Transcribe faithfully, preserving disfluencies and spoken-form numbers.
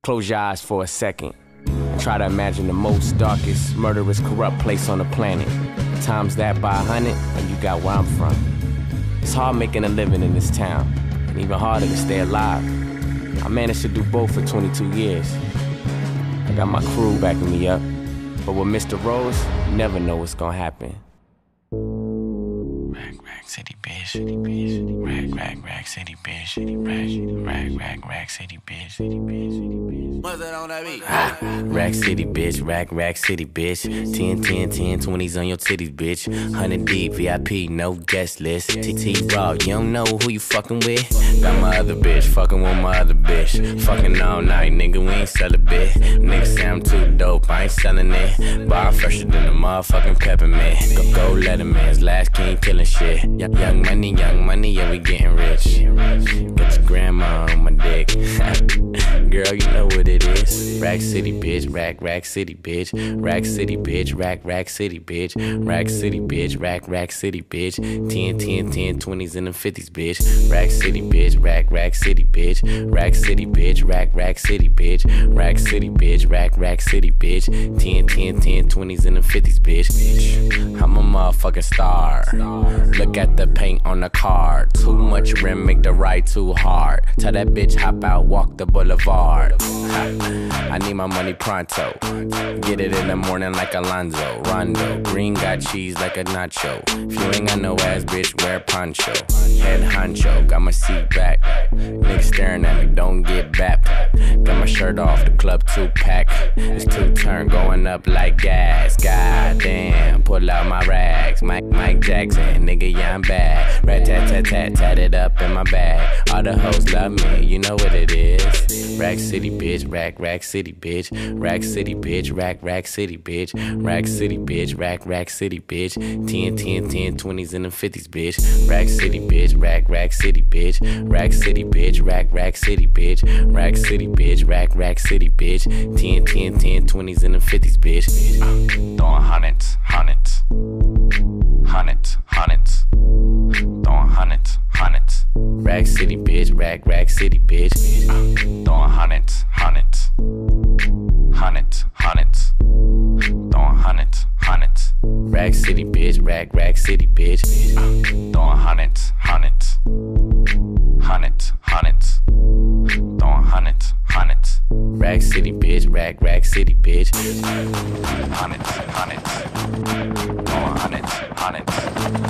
Close your eyes for a second and try to imagine the most darkest, murderous, corrupt place on the planet. Times that by a hundred, and you got where I'm from. It's hard making a living in this town, and even harder to stay alive. I managed to do both for twenty-two years. I got my crew backing me up, but with Mister Rose, you never know what's gonna happen. Rack, rack, city, bitch, city, bitch, rack, rack, rack, city, bitch, city, rack, rack, rack, rack, city, bitch, city, bitch, city, bitch. What's that on that beat? Ah, rack city, bitch, rack, rack, city, bitch. ten, ten, ten, twenties on your titties, bitch. one hundred deep, V I P, no guest list. T T Raw, you don't know who you fucking with? Got my other bitch, fucking with my other bitch. Fucking all night, nigga, we ain't sell a bit. Niggas say I'm too dope, I ain't selling it. Bar fresher than the motherfucking peppermint. Go, go Letterman's last king killing shit. Young, young money, young money, yeah, we getting rich. Get your grandma on my dick. Girl, you know what it is. Rack City, bitch, rack, rack city, bitch. Rack City, bitch, rack, rack city, bitch. Rack City, bitch, rack, rack city, bitch. ten, ten, ten, twenties and the fifties, bitch. Rack City, bitch, rack, rack city, bitch. Rack City, bitch, rack, rack city, bitch. Rack City, bitch, rack, rack city, bitch. ten, ten, ten, twenties and the fifties, bitch. I'm a motherfucking star. Look at the paint on the car. Too much rim, make the ride too hard. Tell that bitch hop out, walk the boulevard. I need my money pronto. Get it in the morning like Alonzo. Rondo, green got cheese like a nacho. If you ain't got no ass, bitch, wear poncho. Head honcho, got my seat back. Niggas staring at me, don't get bapped. Got my shirt off, the club two pack. It's two turn going up like gas. God damn, pull out my rags. Mike, Mike Jackson, nigga, yeah, I'm bad. Rat tat tat tat, tat it up in my bag. All the hoes love me, you know what it is. Rack City, bitch, rack, rack city, bitch. Rack City, bitch, rack, rack city, bitch. Rack City, bitch, rack, rack city, bitch. ten, ten, ten, twenties and the fifties, bitch. Rack City, bitch, rack, rack city, bitch. Rack City, bitch, rack, rack city, bitch. Rack City, bitch, rack, rack city, bitch. ten, ten, ten, twenties and the fifties, bitch. Uh, throwing hundreds, hundreds, hundreds, hundreds. Throwing hundreds, hundreds. Rack City, bitch, rack, rack city, bitch. Uh, throwing hundreds, hundreds, hundreds, hundreds. Throwing hundreds, hundreds. Rack City, bitch, rack, rack city, bitch. Uh, throwing hundreds, hundreds, hundreds, hundreds. Throwing hundreds, hundreds. Rack City, bitch, rack, rack city, bitch. Hundreds, hundreds. Throwing hundreds, hundreds.